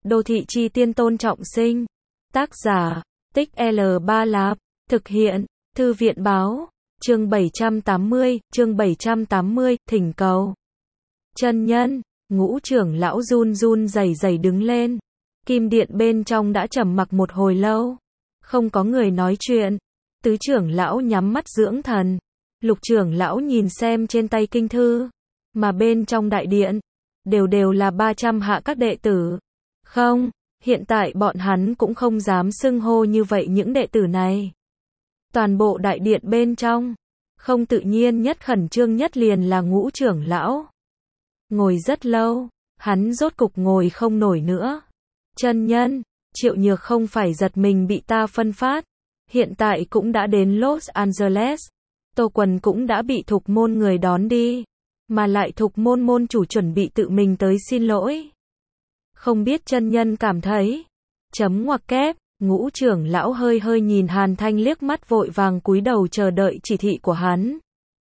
Đô thị chi tiên Tôn Trọng Sinh. Tác giả, Tích L3 Lạp. Thực hiện, Thư viện báo. Chương 780, thỉnh cầu. Chân nhân, Ngũ trưởng lão run run rẩy rẩy đứng lên. Kim điện bên trong đã trầm mặc một hồi lâu. Không có người nói chuyện. Tứ trưởng lão nhắm mắt dưỡng thần. Lục trưởng lão nhìn xem trên tay kinh thư. Mà bên trong đại điện, đều là 300 hạ các đệ tử. Không, hiện tại bọn hắn cũng không dám xưng hô như vậy những đệ tử này. Toàn bộ đại điện bên trong, không tự nhiên nhất khẩn trương nhất liền là Ngũ trưởng lão. Ngồi rất lâu, hắn rốt cục ngồi không nổi nữa. Chân nhân, Triệu Nhược không phải giật mình bị ta phân phát. Hiện tại cũng đã đến Los Angeles. Tô Quần cũng đã bị Thục môn người đón đi. Mà lại Thục môn môn chủ chuẩn bị tự mình tới xin lỗi. Không biết chân nhân cảm thấy. Chấm ngoặc kép, Ngũ trưởng lão hơi hơi nhìn Hàn Thanh liếc mắt vội vàng cúi đầu chờ đợi chỉ thị của hắn.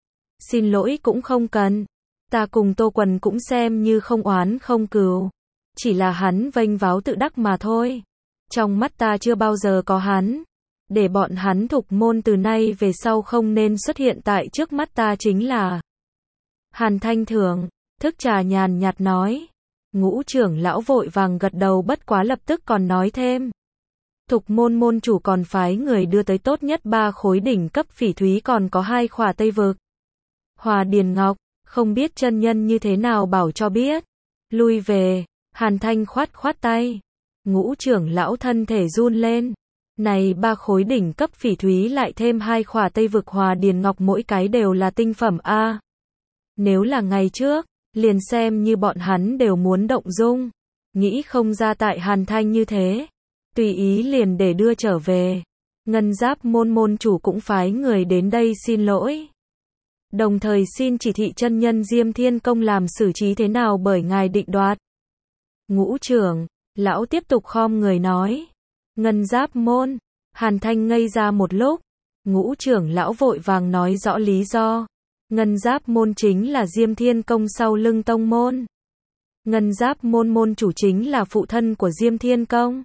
Xin lỗi cũng không cần. Ta cùng Tô Quần cũng xem như không oán không cừu. Chỉ là hắn vênh váo tự đắc mà thôi. Trong mắt ta chưa bao giờ có hắn. Để bọn hắn Thục môn từ nay về sau không nên xuất hiện tại trước mắt ta chính là. Hàn Thanh thưởng thức trà nhàn nhạt nói. Ngũ trưởng lão vội vàng gật đầu bất quá lập tức còn nói thêm. Thục môn môn chủ còn phái người đưa tới tốt nhất 3 khối đỉnh cấp phỉ thúy còn có 2 khỏa Tây Vực. Hòa Điền Ngọc, không biết chân nhân như thế nào bảo cho biết. Lui về, Hàn Thanh khoát tay. Ngũ trưởng lão thân thể run lên. Này 3 khối đỉnh cấp phỉ thúy lại thêm 2 khỏa Tây Vực Hòa Điền Ngọc mỗi cái đều là tinh phẩm A. Nếu là ngày trước, liền xem như bọn hắn đều muốn động dung. Nghĩ không ra tại Hàn Thanh như thế. Tùy ý liền để đưa trở về. Ngân Giáp môn môn chủ cũng phái người đến đây xin lỗi. Đồng thời xin chỉ thị chân nhân Diêm Thiên Công làm xử trí thế nào bởi ngài định đoạt. Ngũ trưởng, lão tiếp tục khom người nói. Ngân Giáp môn, Hàn Thanh ngây ra một lúc. Ngũ trưởng lão vội vàng nói rõ lý do. Ngân Giáp môn chính là Diêm Thiên Công sau lưng tông môn. Ngân Giáp môn môn chủ chính là phụ thân của Diêm Thiên Công.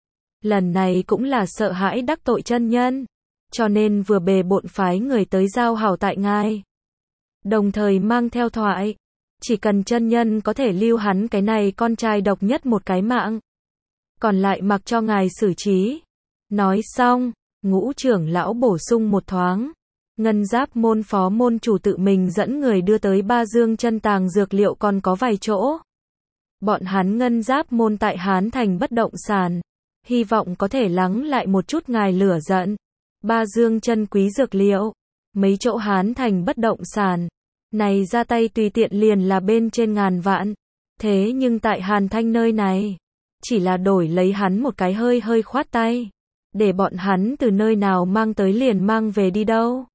Lần này cũng là sợ hãi đắc tội chân nhân. Cho nên vừa bề bộn phái người tới giao hảo tại ngài. Đồng thời mang theo thoại. Chỉ cần chân nhân có thể lưu hắn cái này con trai độc nhất một cái mạng. Còn lại mặc cho ngài xử trí. Nói xong, Ngũ trưởng lão bổ sung một thoáng. Ngân Giáp môn phó môn chủ tự mình dẫn người đưa tới 3 dương chân tàng dược liệu còn có vài chỗ. Bọn hắn Ngân Giáp môn tại Hán Thành bất động sản. Hy vọng có thể lắng lại một chút ngài lửa giận. 3 dương chân quý dược liệu. Mấy chỗ Hán Thành bất động sản. Này ra tay tùy tiện liền là bên trên ngàn vạn. Thế nhưng tại Hàn Thanh nơi này. Chỉ là đổi lấy hắn một cái hơi khoát tay. Để bọn hắn từ nơi nào mang tới liền mang về đi đâu.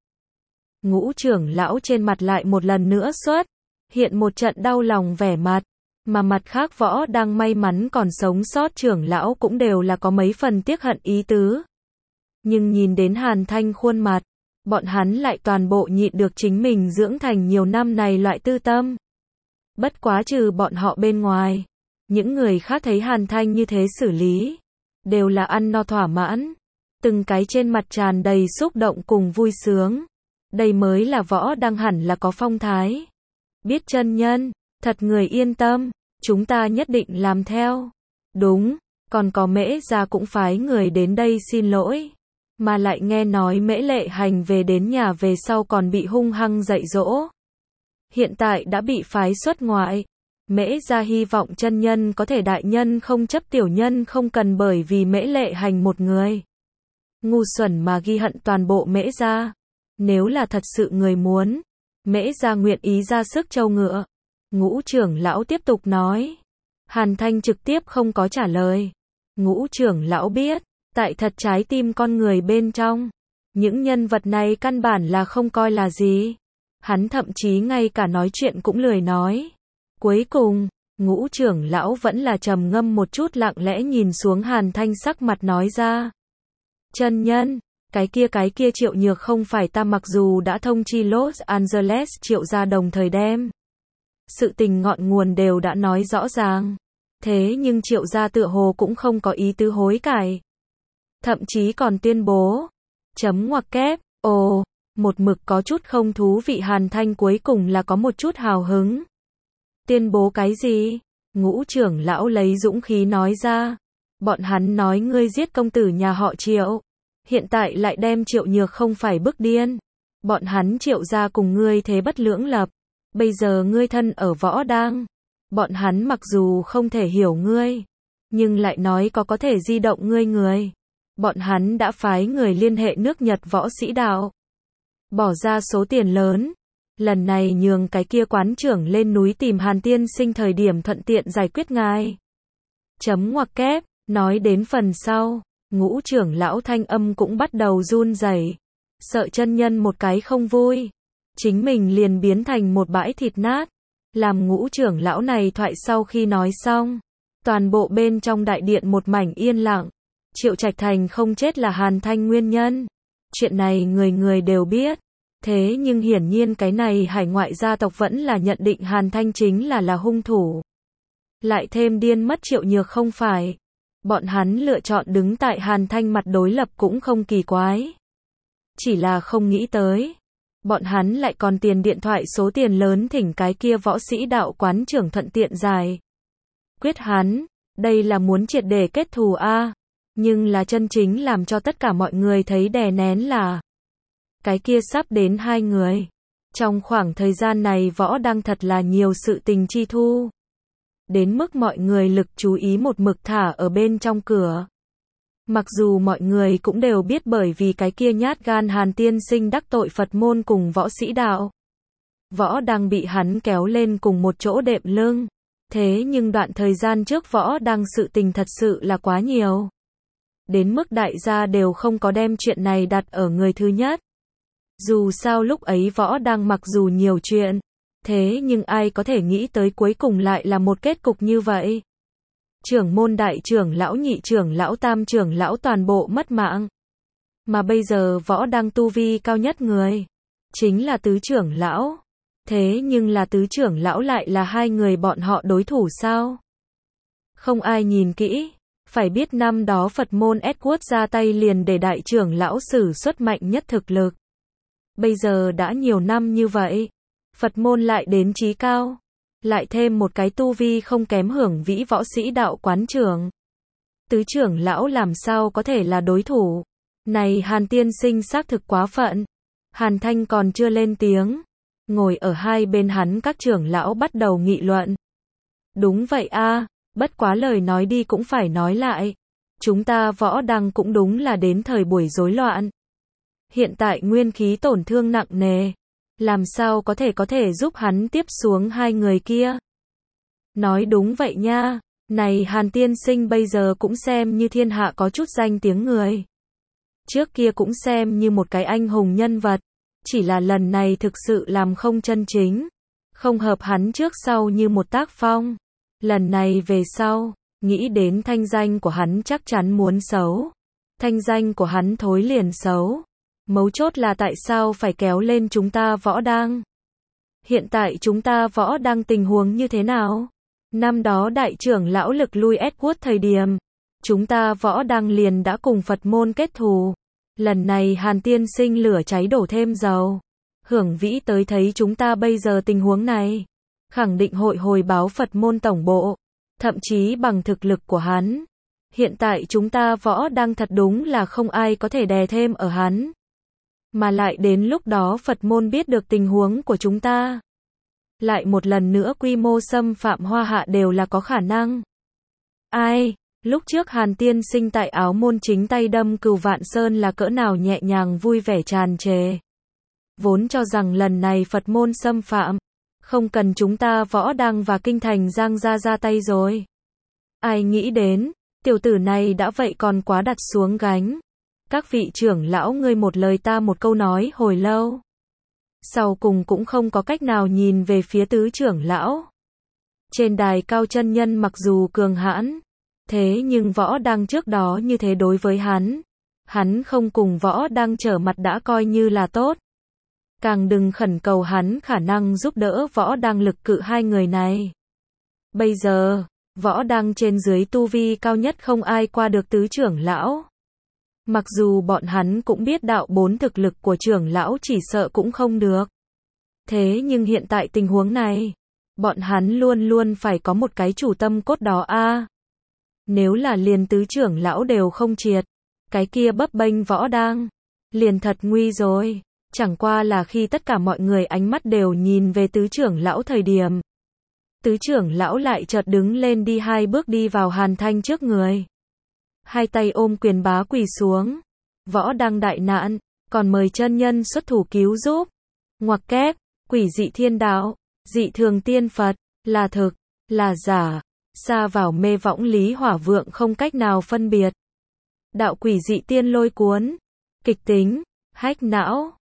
Ngũ trưởng lão trên mặt lại một lần nữa xuất. Hiện một trận đau lòng vẻ mặt. Mà mặt khác võ đang may mắn còn sống sót trưởng lão cũng đều là có mấy phần tiếc hận ý tứ. Nhưng nhìn đến Hàn Thanh khuôn mặt. Bọn hắn lại toàn bộ nhịn được chính mình dưỡng thành nhiều năm này loại tư tâm. Bất quá trừ bọn họ bên ngoài. Những người khác thấy Hàn Thanh như thế xử lý. Đều là ăn no thỏa mãn. Từng cái trên mặt tràn đầy xúc động cùng vui sướng. Đây mới là võ đang hẳn là có phong thái. Biết chân nhân, thật người yên tâm. Chúng ta nhất định làm theo. Đúng, còn có Mễ gia cũng phái người đến đây xin lỗi. Mà lại nghe nói Mễ Lệ Hành về đến nhà về sau còn bị hung hăng dạy dỗ. Hiện tại đã bị phái xuất ngoại. Mễ gia hy vọng chân nhân có thể đại nhân không chấp tiểu nhân không cần bởi vì Mễ Lệ Hành một người. Ngu xuẩn mà ghi hận toàn bộ Mễ gia. Nếu là thật sự người muốn. Mễ gia nguyện ý ra sức trâu ngựa. Ngũ trưởng lão tiếp tục nói. Hàn Thanh trực tiếp không có trả lời. Ngũ trưởng lão biết. Tại thật trái tim con người bên trong. Những nhân vật này căn bản là không coi là gì. Hắn thậm chí ngay cả nói chuyện cũng lười nói. Cuối cùng, Ngũ trưởng lão vẫn là trầm ngâm một chút lặng lẽ nhìn xuống Hàn Thanh sắc mặt nói ra. Chân nhân, cái kia Triệu Nhược không phải ta mặc dù đã thông chi Los Angeles Triệu gia đồng thời đem. Sự tình ngọn nguồn đều đã nói rõ ràng. Thế nhưng Triệu gia tựa hồ cũng không có ý tứ hối cải. Thậm chí còn tuyên bố, chấm ngoặc kép, ồ, một mực có chút không thú vị Hàn Thanh cuối cùng là có một chút hào hứng. Tuyên bố cái gì? Ngũ trưởng lão lấy dũng khí nói ra. Bọn hắn nói ngươi giết công tử nhà họ Triệu. Hiện tại lại đem Triệu Nhược không phải bức điên. Bọn hắn Triệu gia cùng ngươi thế bất lưỡng lập. Bây giờ ngươi thân ở võ đang. Bọn hắn mặc dù không thể hiểu ngươi, nhưng lại nói có thể di động ngươi người. Bọn hắn đã phái người liên hệ nước Nhật võ sĩ đạo. Bỏ ra số tiền lớn. Lần này nhường cái kia quán trưởng lên núi tìm Hàn tiên sinh thời điểm thuận tiện giải quyết ngài. Chấm ngoặc kép, nói đến phần sau, ngũ trưởng lão thanh âm cũng bắt đầu run rẩy, sợ chân nhân một cái không vui, chính mình liền biến thành một bãi thịt nát. Làm ngũ trưởng lão này thoại sau khi nói xong, toàn bộ bên trong đại điện một mảnh yên lặng. Triệu Trạch Thành không chết là Hàn Thanh nguyên nhân. Chuyện này người người đều biết. Thế nhưng hiển nhiên cái này hải ngoại gia tộc vẫn là nhận định Hàn Thanh chính là hung thủ. Lại thêm điên mất Triệu Nhược không phải. Bọn hắn lựa chọn đứng tại Hàn Thanh mặt đối lập cũng không kỳ quái. Chỉ là không nghĩ tới. Bọn hắn lại còn tiền điện thoại số tiền lớn thỉnh cái kia võ sĩ đạo quán trưởng thuận tiện giải quyết hắn. Đây là muốn triệt để kết thù a. Nhưng là chân chính làm cho tất cả mọi người thấy đè nén là cái kia sắp đến hai người. Trong khoảng thời gian này võ đang thật là nhiều sự tình chi thu. Đến mức mọi người lực chú ý một mực thả ở bên trong cửa. Mặc dù mọi người cũng đều biết bởi vì cái kia nhát gan Hàn tiên sinh đắc tội Phật môn cùng võ sĩ đạo. Võ đang bị hắn kéo lên cùng một chỗ đệm lưng. Thế nhưng đoạn thời gian trước võ đang sự tình thật sự là quá nhiều. Đến mức đại gia đều không có đem chuyện này đặt ở người thứ nhất. Dù sao lúc ấy võ đang mặc dù nhiều chuyện. Thế nhưng ai có thể nghĩ tới cuối cùng lại là một kết cục như vậy. Trưởng môn đại trưởng lão nhị trưởng lão tam trưởng lão toàn bộ mất mạng. Mà bây giờ võ đang tu vi cao nhất người. Chính là tứ trưởng lão. Thế nhưng là tứ trưởng lão lại là hai người bọn họ đối thủ sao? Không ai nhìn kỹ. Phải biết năm đó Phật môn Edward ra tay liền để đại trưởng lão sử xuất mạnh nhất thực lực. Bây giờ đã nhiều năm như vậy. Phật môn lại đến chí cao. Lại thêm một cái tu vi không kém hưởng vĩ võ sĩ đạo quán trưởng. Tứ trưởng lão làm sao có thể là đối thủ. Này Hàn tiên sinh xác thực quá phận. Hàn Thanh còn chưa lên tiếng. Ngồi ở hai bên hắn các trưởng lão bắt đầu nghị luận. Đúng vậy a, bất quá lời nói đi cũng phải nói lại. Chúng ta võ đăng cũng đúng là đến thời buổi rối loạn. Hiện tại nguyên khí tổn thương nặng nề. Làm sao có thể giúp hắn tiếp xuống hai người kia. Nói đúng vậy nha. Này Hàn tiên sinh bây giờ cũng xem như thiên hạ có chút danh tiếng người. Trước kia cũng xem như một cái anh hùng nhân vật. Chỉ là lần này thực sự làm không chân chính. Không hợp hắn trước sau như một tác phong. Lần này về sau, nghĩ đến thanh danh của hắn chắc chắn muốn xấu. Thanh danh của hắn thối liền xấu. Mấu chốt là tại sao phải kéo lên chúng ta võ đang. Hiện tại chúng ta võ đang tình huống như thế nào? Năm đó đại trưởng lão lực lui Edward thời điểm. Chúng ta võ đang liền đã cùng Phật môn kết thù. Lần này Hàn tiên sinh lửa cháy đổ thêm dầu. Hưởng vĩ tới thấy chúng ta bây giờ tình huống này. Khẳng định hội hồi báo Phật môn tổng bộ. Thậm chí bằng thực lực của hắn. Hiện tại chúng ta võ đang thật đúng là không ai có thể đè thêm ở hắn. Mà lại đến lúc đó Phật môn biết được tình huống của chúng ta. Lại một lần nữa quy mô xâm phạm Hoa Hạ đều là có khả năng. Ai, lúc trước Hàn tiên sinh tại Áo Môn chính tay đâm Cửu Vạn Sơn là cỡ nào nhẹ nhàng vui vẻ tràn trề. Vốn cho rằng lần này Phật môn xâm phạm. Không cần chúng ta võ đăng và kinh thành Giang gia ra tay rồi. Ai nghĩ đến, tiểu tử này đã vậy còn quá đặt xuống gánh. Các vị trưởng lão ngươi một lời ta một câu nói hồi lâu. Sau cùng cũng không có cách nào nhìn về phía tứ trưởng lão. Trên đài cao chân nhân mặc dù cường hãn. Thế nhưng võ đăng trước đó như thế đối với hắn. Hắn không cùng võ đăng trở mặt đã coi như là tốt. Càng đừng khẩn cầu hắn khả năng giúp đỡ võ đăng lực cự hai người này. Bây giờ, Võ Đăng trên dưới tu vi cao nhất không ai qua được tứ trưởng lão. Mặc dù bọn hắn cũng biết đạo 4 thực lực của trưởng lão chỉ sợ cũng không được. Thế nhưng hiện tại tình huống này, bọn hắn luôn luôn phải có một cái chủ tâm cốt đó a. Nếu là liền tứ trưởng lão đều không triệt, cái kia bấp bênh Võ Đăng, liền thật nguy rồi. Chẳng qua là khi tất cả mọi người ánh mắt đều nhìn về tứ trưởng lão thời điểm. Tứ trưởng lão lại chợt đứng lên đi 2 bước đi vào Hàn Thanh trước người. 2 tay ôm quyền bá quỳ xuống. Võ Đăng đại nạn, còn mời chân nhân xuất thủ cứu giúp. Ngoặc kép, quỷ dị thiên đạo, dị thường tiên Phật, là thực, là giả, xa vào mê võng lý hỏa vượng không cách nào phân biệt. Đạo quỷ dị tiên lôi cuốn, kịch tính, hách não.